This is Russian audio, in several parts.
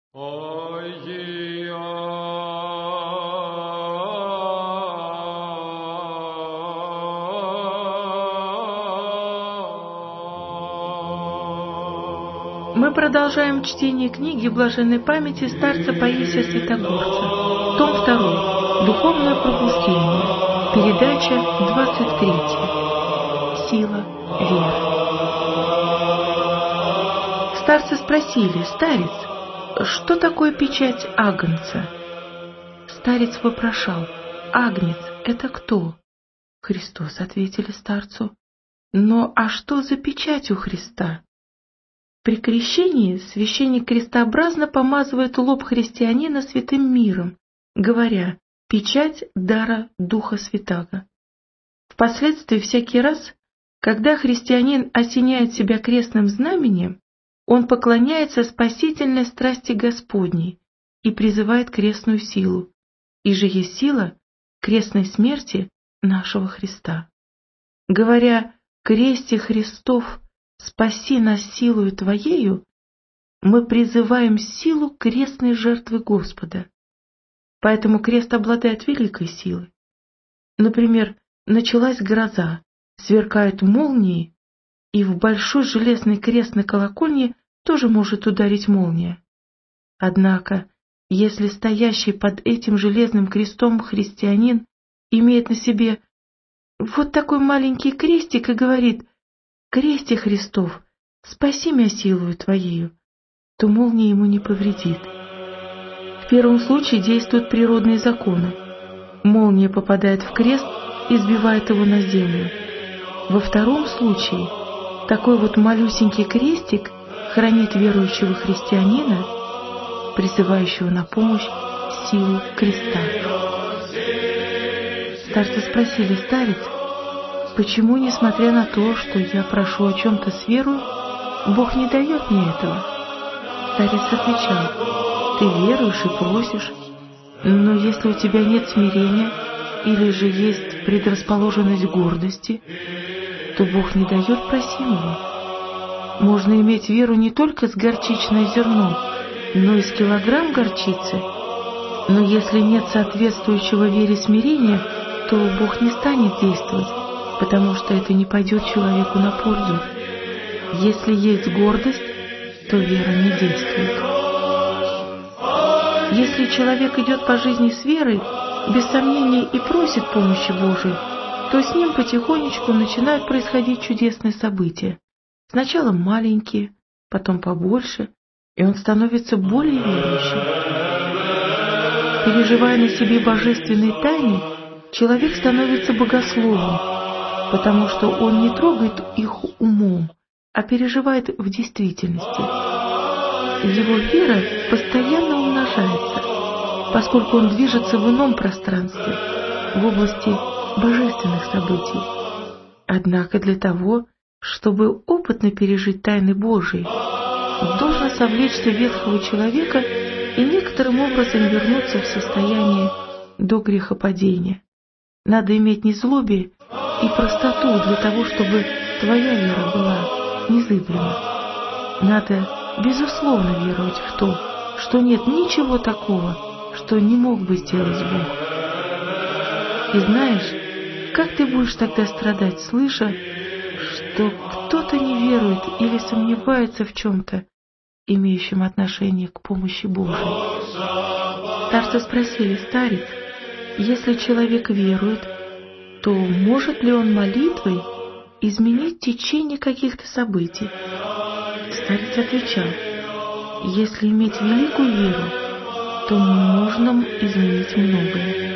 Мы продолжаем чтение книги блаженной памяти старца Паисия Святогорца, том 2, Духовное пробуждение, передача 23, Сила веры. Старцы спросили: «Старец, что такое печать Агнца?» Старец вопрошал: «Агнец — это кто?» «Христос», — ответили старцу. «Но а что за печать у Христа?» При крещении священник крестообразно помазывает лоб христианина святым миром, говоря: «Печать дара Духа Святаго». Впоследствии всякий раз, когда христианин осеняет себя крестным знамением, он поклоняется спасительной страсти Господней и призывает крестную силу, и же есть сила крестной смерти нашего Христа. Говоря: «Кресте Христов, спаси нас силою Твоею», мы призываем силу крестной жертвы Господа. Поэтому крест обладает великой силой. Например, началась гроза, сверкают молнии, и в большой железный крест на колокольне тоже может ударить молния. Однако, если стоящий под этим железным крестом христианин имеет на себе вот такой маленький крестик и говорит: «Кресте Христов, спаси меня силою Твоею», то молния ему не повредит. В первом случае действуют природные законы. Молния попадает в крест и сбивает его на землю. Во втором случае такой вот малюсенький крестик хранит верующего христианина, призывающего на помощь силу креста. Старцы спросили: «Старец, почему, несмотря на то, что я прошу о чем-то с верою, Бог не дает мне этого?» Старец отвечал: «Ты веруешь и просишь, но если у тебя нет смирения или же есть предрасположенность к гордости, то Бог не дает просимого. Можно иметь веру не только с горчичное зерно, но и с килограмм горчицы. Но если нет соответствующего вере смирения, то Бог не станет действовать, потому что это не пойдет человеку на пользу. Если есть гордость, то вера не действует. Если человек идет по жизни с верой, без сомнения и просит помощи Божией, то с ним потихонечку начинают происходить чудесные события. Сначала маленькие, потом побольше, и он становится более верующим. Переживая на себе божественные тайны, человек становится богословом, потому что он не трогает их умом, а переживает в действительности. Его вера постоянно умножается, поскольку он движется в ином пространстве, в области божественных событий. Однако для того, чтобы опытно пережить тайны Божии, должно совлечься ветхого человека и некоторым образом вернуться в состояние до грехопадения. Надо иметь незлобие и простоту для того, чтобы твоя вера была незыблема. Надо безусловно веровать в то, что нет ничего такого, что не мог бы сделать Бог. И знаешь, как ты будешь тогда страдать, слыша, что кто-то не верует или сомневается в чем-то, имеющем отношение к помощи Божией? Старцы спросили: «Старец, если человек верует, то может ли он молитвой изменить течение каких-то событий?» Старец отвечал: «Если иметь великую веру, то можно изменить многое.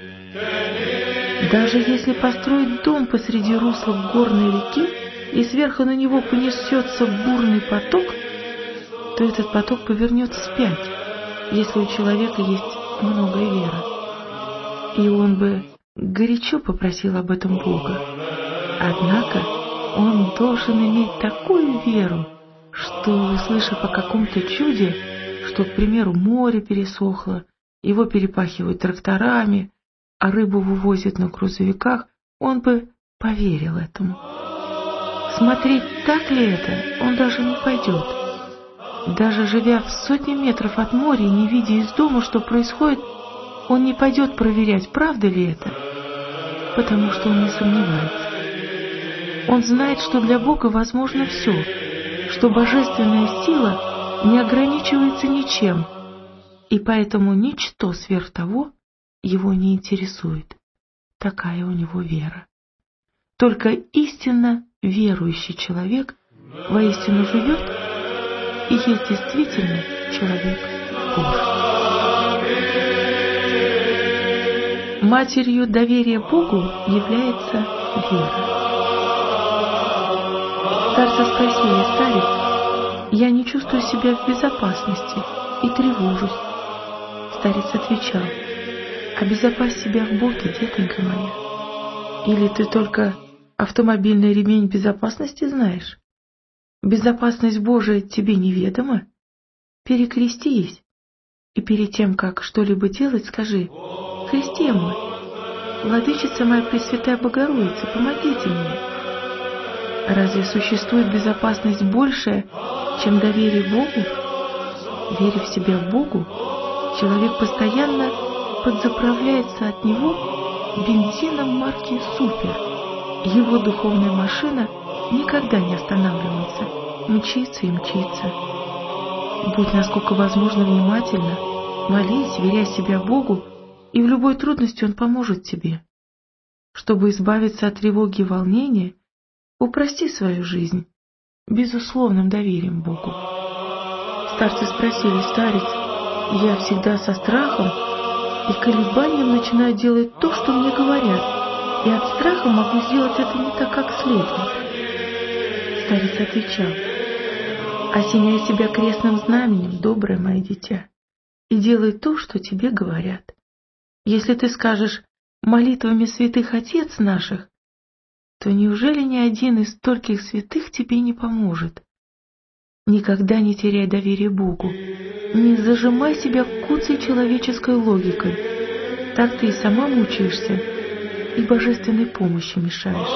Даже если построить дом посреди русла горной реки, и сверху на него понесется бурный поток, то этот поток повернет вспять, если у человека есть многое веры. И он бы горячо попросил об этом Бога. Однако он должен иметь такую веру, что, услышав о каком-то чуде, что, к примеру, море пересохло, его перепахивают тракторами, а рыбу вывозят на грузовиках, он бы поверил этому. Смотреть, так ли это, он даже не пойдет. Даже живя в сотни метров от моря и не видя из дома, что происходит, он не пойдет проверять, правда ли это, потому что он не сомневается. Он знает, что для Бога возможно все, что божественная сила не ограничивается ничем, и поэтому ничто сверх того его не интересует. Такая у него вера. Только истинно верующий человек воистину живет и есть действительно человек Божий. Матерью доверия Богу является вера. Старца спросили: «Старец, я не чувствую себя в безопасности и тревожусь». Старец отвечал: «Обезопась себя в Боге, детонька моя. Или ты только автомобильный ремень безопасности знаешь? Безопасность Божия тебе неведома? Перекрестись, и перед тем, как что-либо делать, скажи: Христе мой, Владычица моя Пресвятая Богородица, помогите мне». Разве существует безопасность большая, чем доверие Богу? Веря в себя Богу, человек постоянно подзаправляется от Него бензином марки «Супер». Его духовная машина никогда не останавливается, мчится и мчится. Будь насколько возможно внимательна, молись, веря себя Богу, и в любой трудности Он поможет тебе. Чтобы избавиться от тревоги и волнения, упрости свою жизнь безусловным доверием Богу. Старцы спросили: «Старец, я всегда со страхом и колебанием начинаю делать то, что мне говорят, и от страха могу сделать это не так, как следует». Старец отвечал: «Осеняй себя крестным знаменем, доброе мое дитя, и делай то, что тебе говорят. Если ты скажешь молитвами святых отец наших, то неужели ни один из стольких святых тебе не поможет? Никогда не теряй доверие Богу, не зажимай себя куцей человеческой логикой, так ты и сама мучаешься, и божественной помощи мешаешь.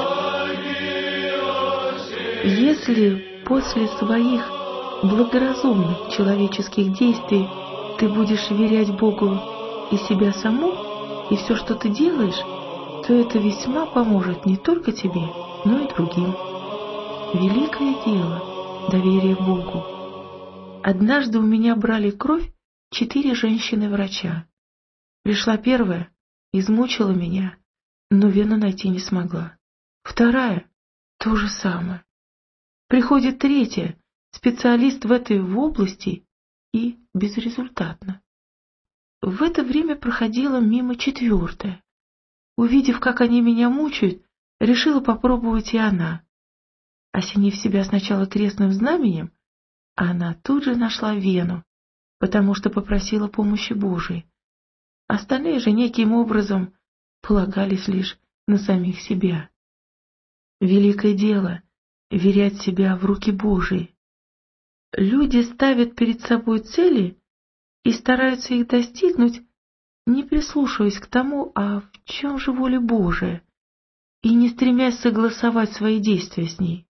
Если после своих благоразумных человеческих действий ты будешь верять Богу и себя саму, и все, что ты делаешь, то это весьма поможет не только тебе, но и другим. Великое дело — доверие Богу. Однажды у меня брали кровь 4 женщины-врача. Пришла первая, измучила меня, но вену найти не смогла. Вторая — то же самое. Приходит третья, специалист в этой области, и безрезультатно. В это время проходила мимо четвертая. Увидев, как они меня мучают, решила попробовать и она. Осенив себя сначала крестным знаменем, она тут же нашла вену, потому что попросила помощи Божией. Остальные же неким образом полагались лишь на самих себя. Великое дело — верять себя в руки Божии. Люди ставят перед собой цели и стараются их достигнуть, не прислушиваясь к тому, а в чем же воля Божия, и не стремясь согласовать свои действия с ней.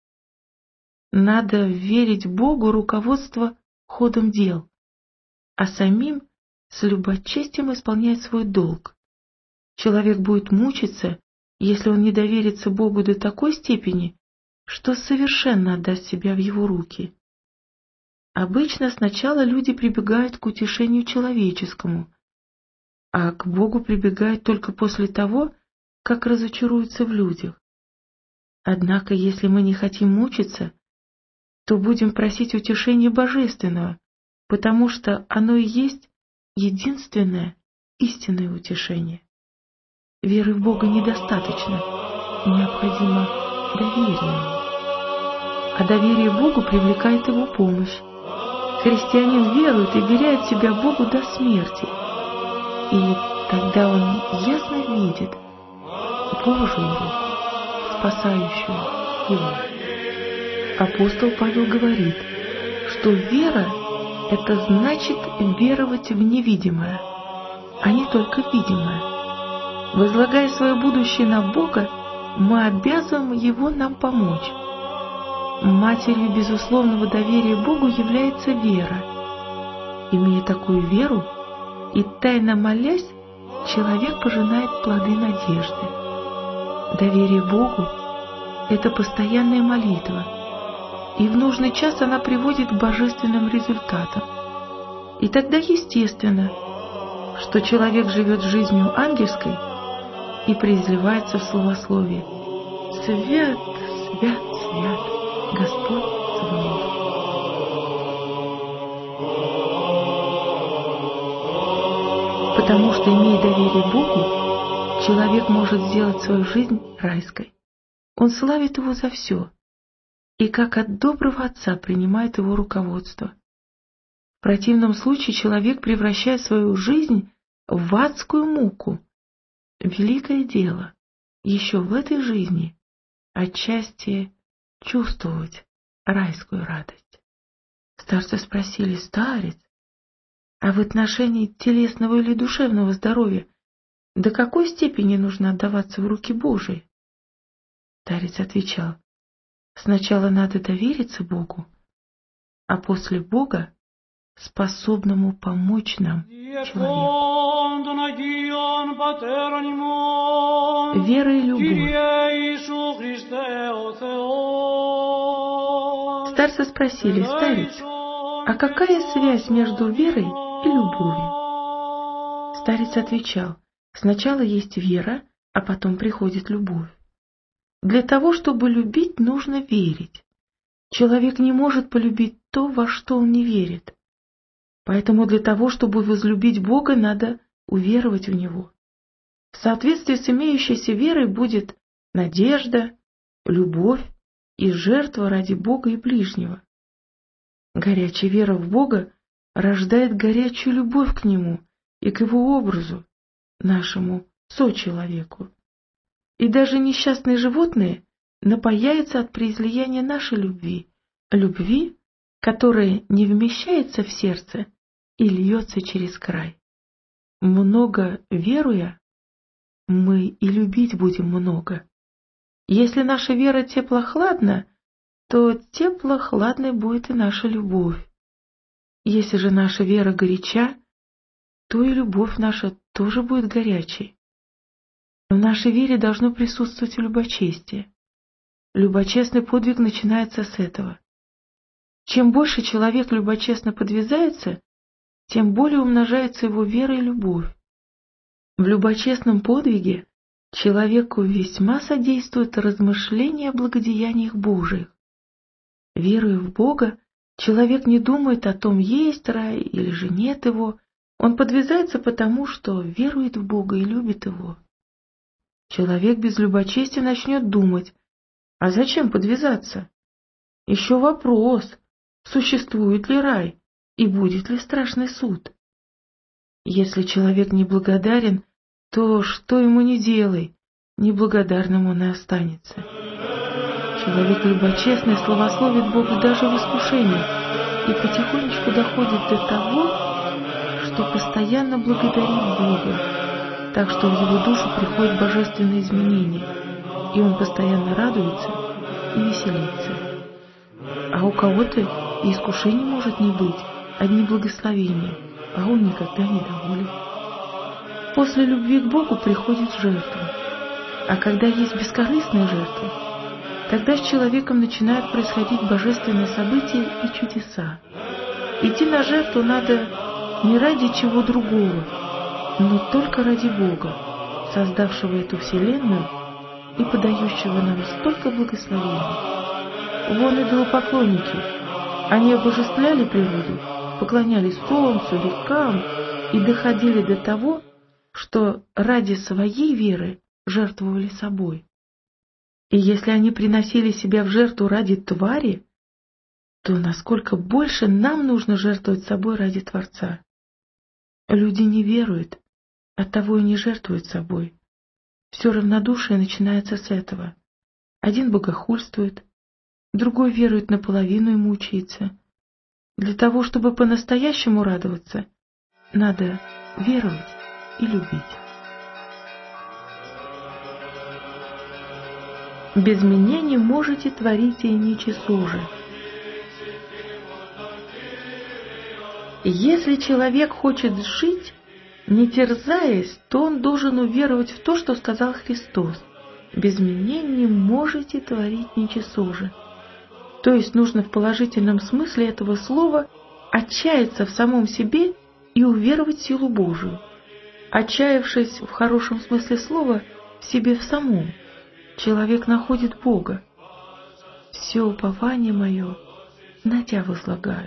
Надо верить Богу руководство ходом дел, а самим с любочестием исполнять свой долг. Человек будет мучиться, если он не доверится Богу до такой степени, что совершенно отдаст себя в Его руки. Обычно сначала люди прибегают к утешению человеческому, а к Богу прибегают только после того, как разочаруются в людях. Однако, если мы не хотим мучиться, то будем просить утешения божественного, потому что оно и есть единственное истинное утешение. Веры в Бога недостаточно, необходимо доверие Ему. А доверие Богу привлекает Его помощь. Христианин верует и веряет себя Богу до смерти, и тогда он ясно видит Божию руку, спасающую его. Апостол Павел говорит, что вера — это значит веровать в невидимое, а не только в видимое. Возлагая свое будущее на Бога, мы обязываем Его нам помочь. Матерью безусловного доверия Богу является вера. Имея такую веру и тайно молясь, человек пожинает плоды надежды. Доверие Богу – это постоянная молитва, и в нужный час она приводит к божественным результатам. И тогда естественно, что человек живет жизнью ангельской и преизливается в славословие: «Свят, свят, свят, Господь Саваоф». Потому что, имея доверие Богу, человек может сделать свою жизнь райской. Он славит Его за все, и как от доброго Отца принимает Его руководство. В противном случае человек превращает свою жизнь в адскую муку. Великое дело еще в этой жизни отчасти чувствовать райскую радость. Старцы спросили: «Старец, а в отношении телесного или душевного здоровья до какой степени нужно отдаваться в руки Божии?» Старец отвечал: «Сначала надо довериться Богу, а после Бога способному помочь нам человеку». Вера и любовь. Старцы спросили: «Старец, а какая связь между верой и любовью?» Старец отвечал: «Сначала есть вера, а потом приходит любовь. Для того, чтобы любить, нужно верить. Человек не может полюбить то, во что он не верит. Поэтому для того, чтобы возлюбить Бога, надо уверовать в Него. В соответствии с имеющейся верой будет надежда, любовь и жертва ради Бога и ближнего. Горячая вера в Бога рождает горячую любовь к Нему и к Его образу, нашему сочеловеку. И даже несчастные животные напаяются от преизлияния нашей любви, любви, которая не вмещается в сердце и льется через край. Много веруя, мы и любить будем много. Если наша вера теплохладна, то теплохладной будет и наша любовь. Если же наша вера горяча, то и любовь наша тоже будет горячей. В нашей вере должно присутствовать любочестие. Любочестный подвиг начинается с этого. Чем больше человек любочестно подвязается, тем более умножается его вера и любовь. В любочестном подвиге человеку весьма содействует размышление о благодеяниях Божиих. Веруя в Бога, человек не думает о том, есть рай или же нет его. Он подвязается потому, что верует в Бога и любит Его. Человек без любочестия начнет думать: а зачем подвязаться? Еще вопрос, существует ли рай и будет ли страшный суд. Если человек неблагодарен, то что ему ни делай, неблагодарным он и останется. Человек любочестный славословит Бога даже в искушении и потихонечку доходит до того, что постоянно благодарит Бога, так что в его душу приходят божественные изменения, и он постоянно радуется и веселится. А у кого-то и искушений может не быть, одни благословения, а он никогда не доволен. После любви к Богу приходит жертва, а когда есть бескорыстная жертва, тогда с человеком начинают происходить божественные события и чудеса. Идти на жертву надо не ради чего другого, но только ради Бога, создавшего эту вселенную и подающего нам столько благословений. Вон идолопоклонники, они обожествляли природу, поклонялись солнцу, рекам и доходили до того, что ради своей веры жертвовали собой. И если они приносили себя в жертву ради твари, то насколько больше нам нужно жертвовать собой ради Творца. Люди не веруют, оттого и не жертвуют собой. Все равнодушие начинается с этого. Один богохульствует, другой верует наполовину и мучается. Для того, чтобы по-настоящему радоваться, надо веровать и любить. Без меня не можете творить и ничего же. Если человек хочет жить, не терзаясь, то он должен уверовать в то, что сказал Христос. Без меня не можете творить ничего же. То есть нужно в положительном смысле этого слова отчаяться в самом себе и уверовать в силу Божию. Отчаявшись в хорошем смысле слова в себе в самом, человек находит Бога. Все упование мое на Тя возлагаю.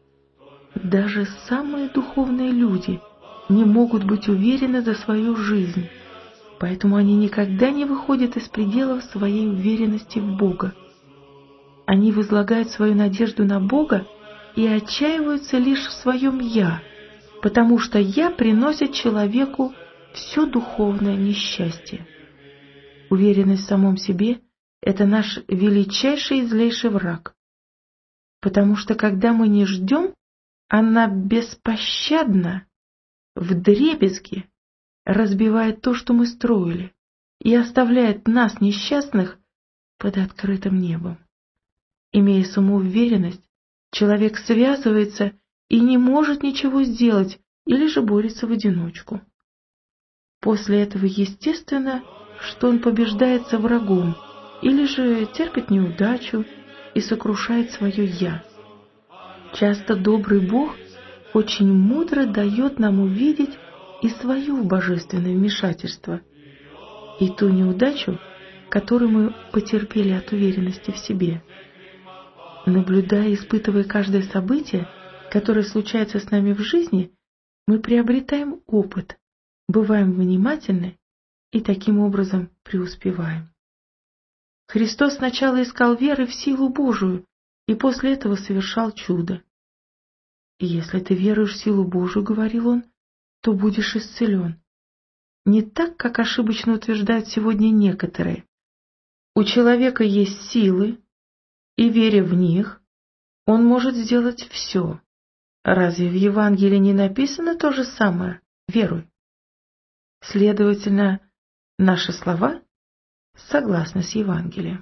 Даже самые духовные люди не могут быть уверены за свою жизнь, поэтому они никогда не выходят из пределов своей уверенности в Бога. Они возлагают свою надежду на Бога и отчаиваются лишь в своем «я», потому что «я» приносит человеку все духовное несчастье. Уверенность в самом себе – это наш величайший и злейший враг, потому что когда мы не ждем, она беспощадно, вдребезги разбивает то, что мы строили, и оставляет нас, несчастных, под открытым небом. Имея самоуверенность, человек связывается и не может ничего сделать, или же борется в одиночку. После этого естественно, что он побеждается врагом, или же терпит неудачу и сокрушает свое «я». Часто добрый Бог очень мудро дает нам увидеть и свое божественное вмешательство, и ту неудачу, которую мы потерпели от уверенности в себе. Наблюдая и испытывая каждое событие, которое случается с нами в жизни, мы приобретаем опыт, бываем внимательны и таким образом преуспеваем. Христос сначала искал веры в силу Божию и после этого совершал чудо. И если ты веруешь в силу Божию, говорил он, то будешь исцелен. Не так, как ошибочно утверждают сегодня некоторые. У человека есть силы, и, веря в них, он может сделать все. Разве в Евангелии не написано то же самое? Веруй. Следовательно, наши слова согласны с Евангелием.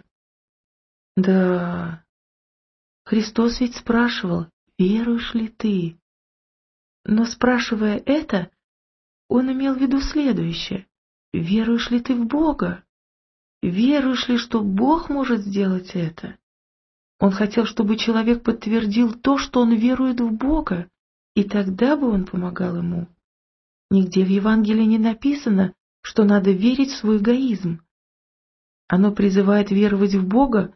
Да, Христос ведь спрашивал, веруешь ли ты? Но спрашивая это, он имел в виду следующее. Веруешь ли ты в Бога? Веруешь ли, что Бог может сделать это? Он хотел, чтобы человек подтвердил то, что он верует в Бога, и тогда бы он помогал ему. Нигде в Евангелии не написано, что надо верить в свой эгоизм. Оно призывает веровать в Бога,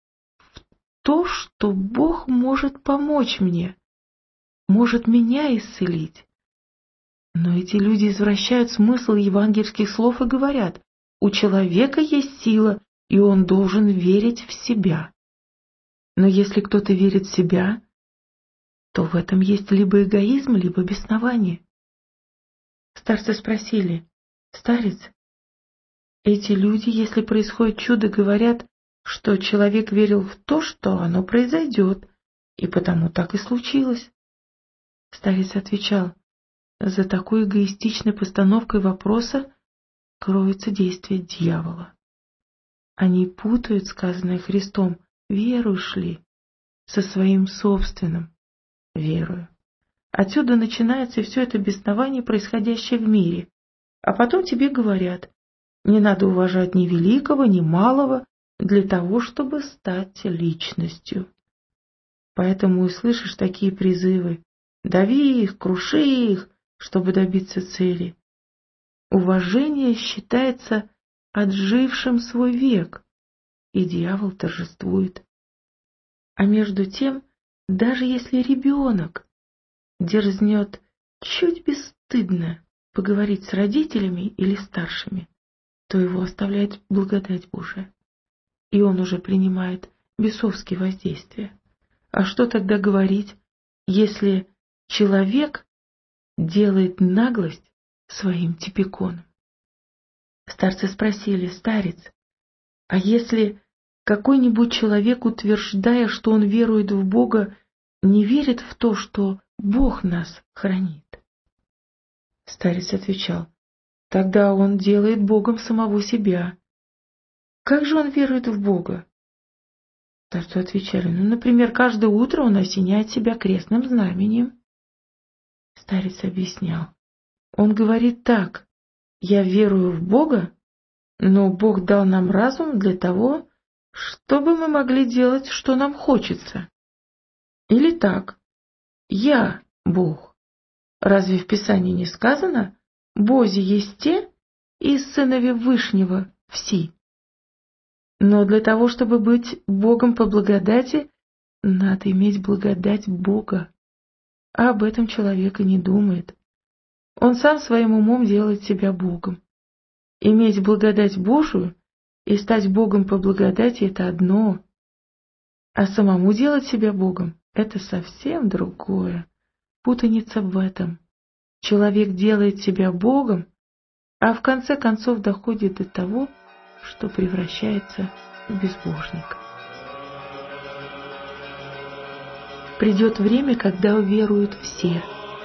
в то, что Бог может помочь мне, может меня исцелить. Но эти люди извращают смысл евангельских слов и говорят, у человека есть сила, и он должен верить в себя. Но если кто-то верит в себя, то в этом есть либо эгоизм, либо беснование. Старцы спросили, старец, эти люди, если происходит чудо, говорят, что человек верил в то, что оно произойдет, и потому так и случилось. Старец отвечал, за такой эгоистичной постановкой вопроса кроется действие дьявола. Они путают сказанное Христом «веруешь ли?» со своим собственным «верую». Отсюда начинается все это беснование, происходящее в мире. А потом тебе говорят, не надо уважать ни великого, ни малого для того, чтобы стать личностью. Поэтому и слышишь такие призывы «дави их, круши их», чтобы добиться цели. Уважение считается отжившим свой век, и дьявол торжествует. А между тем, даже если ребенок дерзнет чуть бесстыдно поговорить с родителями или старшими, то его оставляет благодать Божия, и он уже принимает бесовские воздействия. А что тогда говорить, если человек делает наглость своим типиконом? Старцы спросили, старец, а если какой-нибудь человек, утверждая, что он верует в Бога, не верит в то, что Бог нас хранит? Старец отвечал, тогда он делает Богом самого себя. Как же он верует в Бога? Старцу отвечали: например, каждое утро он осеняет себя крестным знаменем. Старец объяснял: он говорит так: я верую в Бога, но Бог дал нам разум для того, чтобы мы могли делать, что нам хочется. Или так: я Бог. Разве в Писании не сказано: Бози есть те, и сынови Вышнего все? Но для того, чтобы быть Богом по благодати, надо иметь благодать Бога. А об этом человек и не думает. Он сам своим умом делает себя Богом. Иметь благодать Божию и стать Богом по благодати – это одно, а самому делать себя Богом – это совсем другое. Путаница в этом. Человек делает себя Богом, а в конце концов доходит до того, что превращается в безбожника. Придет время, когда уверуют все.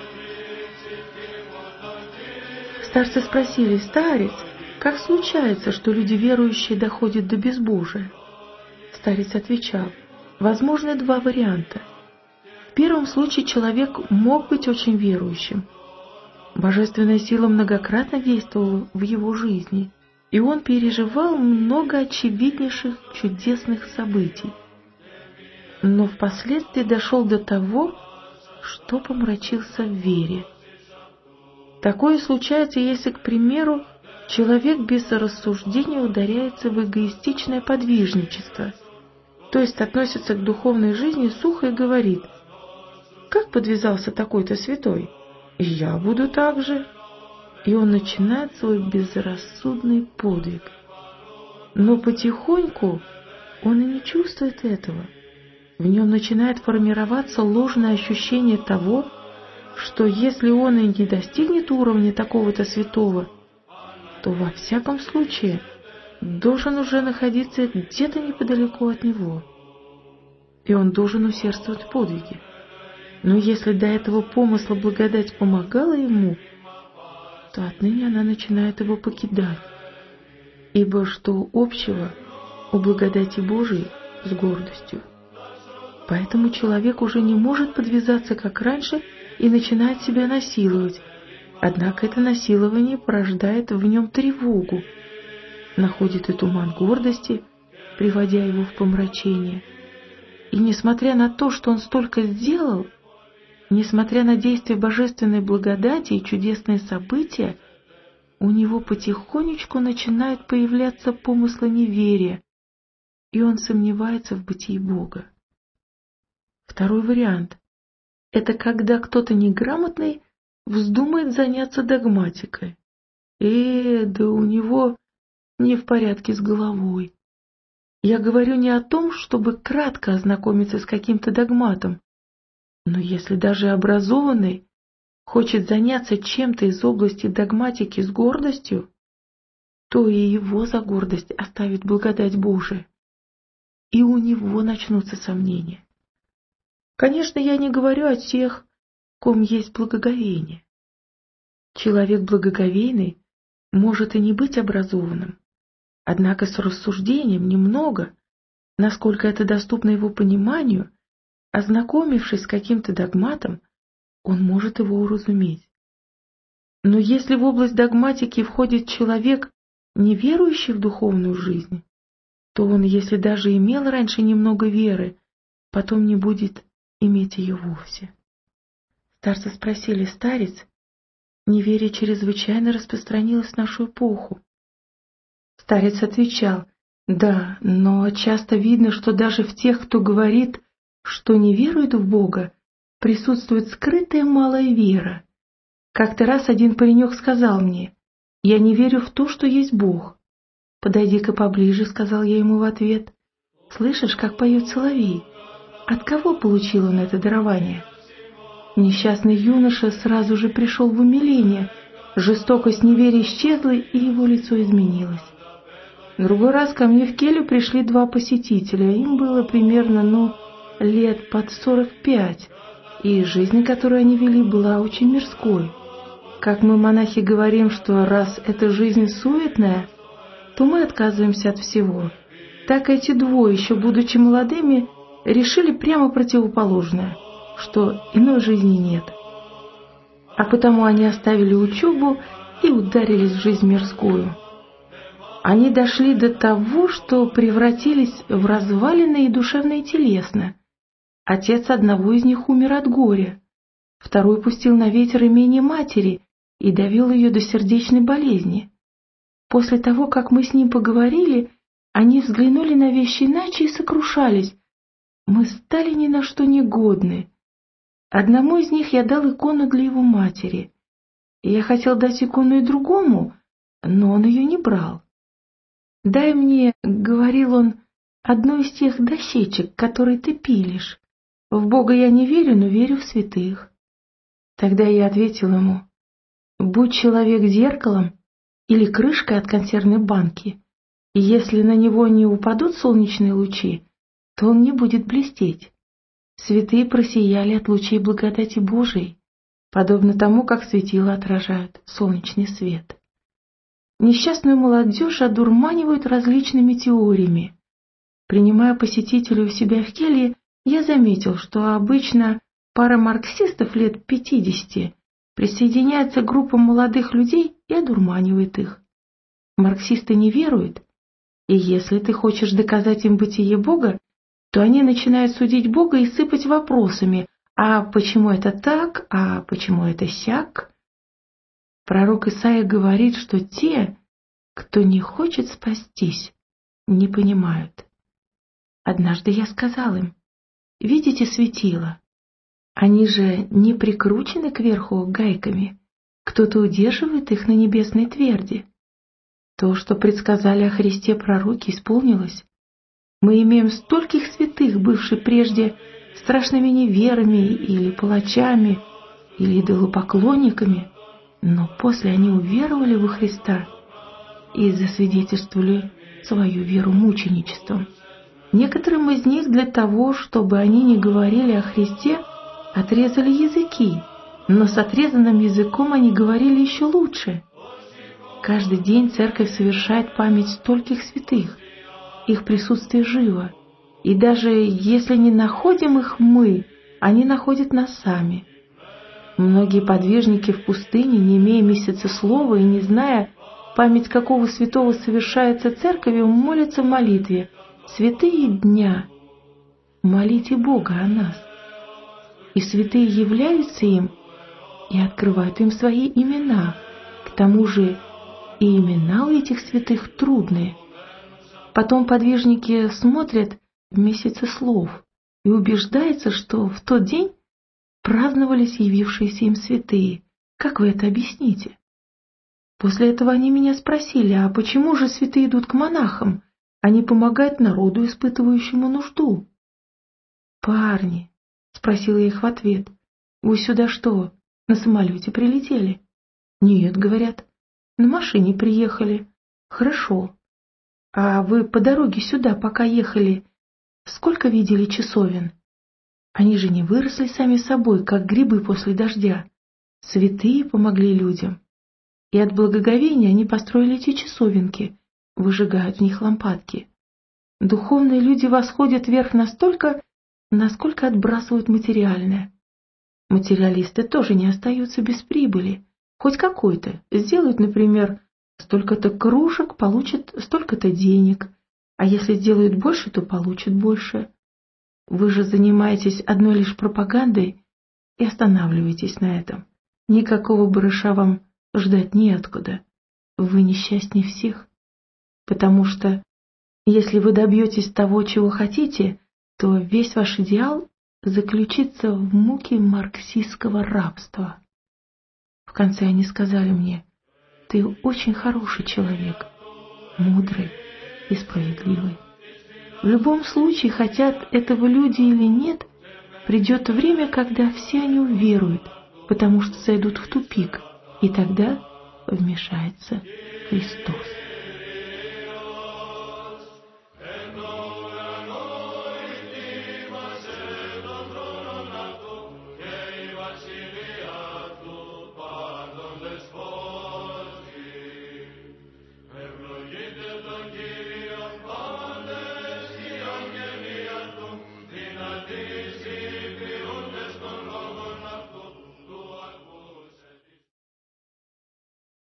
Старцы спросили: старец, как случается, что люди верующие доходят до безбожия? Старец отвечал: возможны два варианта. В первом случае человек мог быть очень верующим. Божественная сила многократно действовала в его жизни, и он переживал много очевиднейших чудесных событий. Но впоследствии дошел до того, что помрачился в вере. Такое случается, если, к примеру, человек без рассуждения ударяется в эгоистичное подвижничество, то есть относится к духовной жизни сухо и говорит: как подвязался такой-то святой, и я буду так же. И он начинает свой безрассудный подвиг. Но потихоньку он и не чувствует этого. В нем начинает формироваться ложное ощущение того, что если он и не достигнет уровня такого-то святого, то во всяком случае должен уже находиться где-то неподалеку от него. И он должен усердствовать в подвиге. Но если до этого помысла благодать помогала ему, то отныне она начинает его покидать. Ибо что общего у благодати Божией с гордостью? Поэтому человек уже не может подвязаться, как раньше, и начинает себя насиловать. Однако это насилование порождает в нем тревогу, находит и туман гордости, приводя его в помрачение. И несмотря на то, что он столько сделал, несмотря на действие божественной благодати и чудесные события, у него потихонечку начинают появляться помыслы неверия, и он сомневается в бытии Бога. Второй вариант – это когда кто-то неграмотный вздумает заняться догматикой. Да у него не в порядке с головой. Я говорю не о том, чтобы кратко ознакомиться с каким-то догматом, но если даже образованный хочет заняться чем-то из области догматики с гордостью, то и его за гордость оставит благодать Божия, и у него начнутся сомнения. Конечно, я не говорю о тех, ком есть благоговение. Человек благоговейный может и не быть образованным, однако с рассуждением немного, насколько это доступно его пониманию, ознакомившись с каким-то догматом, он может его уразуметь. Но если в область догматики входит человек, не верующий в духовную жизнь, то он, если даже имел раньше немного веры, потом не будет иметь ее вовсе. Старцы спросили: старец, неверие чрезвычайно распространилось в нашу эпоху. Старец отвечал: да, но часто видно, что даже в тех, кто говорит, что не верует в Бога, присутствует скрытая малая вера. Как-то раз один паренек сказал мне: я не верю в то, что есть Бог. Подойди-ка поближе, сказал я ему в ответ. Слышишь, как поет соловей? От кого получил он это дарование? Несчастный юноша сразу же пришел в умиление, жестокость неверия исчезла, и его лицо изменилось. В другой раз ко мне в келью пришли два посетителя, им было примерно, лет под 45, и жизнь, которую они вели, была очень мирской. Как мы, монахи, говорим, что раз эта жизнь суетная, то мы отказываемся от всего. Так эти двое, еще будучи молодыми, решили прямо противоположное, что иной жизни нет. А потому они оставили учебу и ударились в жизнь мирскую. Они дошли до того, что превратились в развалины и душевно, и телесно. Отец одного из них умер от горя, второй пустил на ветер имение матери и довел ее до сердечной болезни. После того, как мы с ним поговорили, они взглянули на вещи иначе и сокрушались. Мы стали ни на что не годны. Одному из них я дал икону для его матери. Я хотел дать икону и другому, но он ее не брал. «Дай мне, — говорил он, — одну из тех дощечек, которые ты пилишь. В Бога я не верю, но верю в святых». Тогда я ответил ему: «Будь человек зеркалом или крышкой от консервной банки, и если на него не упадут солнечные лучи, то он не будет блестеть. Святые просияли от лучей благодати Божией, подобно тому, как светила отражают солнечный свет». Несчастную молодежь одурманивают различными теориями. Принимая посетителей у себя в келье, я заметил, что обычно пара марксистов лет 50 присоединяется к группам молодых людей и одурманивает их. Марксисты не веруют, и если ты хочешь доказать им бытие Бога, то они начинают судить Бога и сыпать вопросами: а почему это так, а почему это сяк? Пророк Исаия говорит, что те, кто не хочет спастись, не понимают. Однажды я сказал им: видите светила? Они же не прикручены кверху гайками, кто-то удерживает их на небесной тверди. То, что предсказали о Христе пророки, исполнилось. Мы имеем стольких святых, бывших прежде страшными неверами или палачами, или идолопоклонниками, но после они уверовали во Христа и засвидетельствовали свою веру мученичеством. Некоторым из них для того, чтобы они не говорили о Христе, отрезали языки, но с отрезанным языком они говорили еще лучше. Каждый день церковь совершает память стольких святых, их присутствие живо, и даже если не находим их мы, они находят нас сами. Многие подвижники в пустыне, не имея месяца слова и не зная, память какого святого совершается церковью, молятся в молитве: «Святые дня, молите Бога о нас». И святые являются им и открывают им свои имена. К тому же и имена у этих святых трудные. Потом подвижники смотрят в месяцы слов и убеждаются, что в тот день праздновались явившиеся им святые. Как вы это объясните? После этого они меня спросили: а почему же святые идут к монахам? Они помогают народу, испытывающему нужду. «Парни, — спросила я их в ответ, — вы сюда что, на самолете прилетели?» «Нет, — говорят, — на машине приехали». «Хорошо. А вы по дороге сюда, пока ехали, сколько видели часовен?» Они же не выросли сами собой, как грибы после дождя. Святые помогли людям. И от благоговения они построили эти часовенки, выжигают в них лампадки. Духовные люди восходят вверх настолько, насколько отбрасывают материальное. Материалисты тоже не остаются без прибыли, хоть какой-то. Сделают, например, столько-то кружек, получат столько-то денег, а если сделают больше, то получат больше. Вы же занимаетесь одной лишь пропагандой и останавливаетесь на этом. Никакого барыша вам ждать неоткуда. Вы несчастнее всех. Потому что, если вы добьетесь того, чего хотите, то весь ваш идеал заключится в муке марксистского рабства. В конце они сказали мне: ты очень хороший человек, мудрый и справедливый. В любом случае, хотят этого люди или нет, придет время, когда все они уверуют, потому что зайдут в тупик, и тогда вмешается Христос.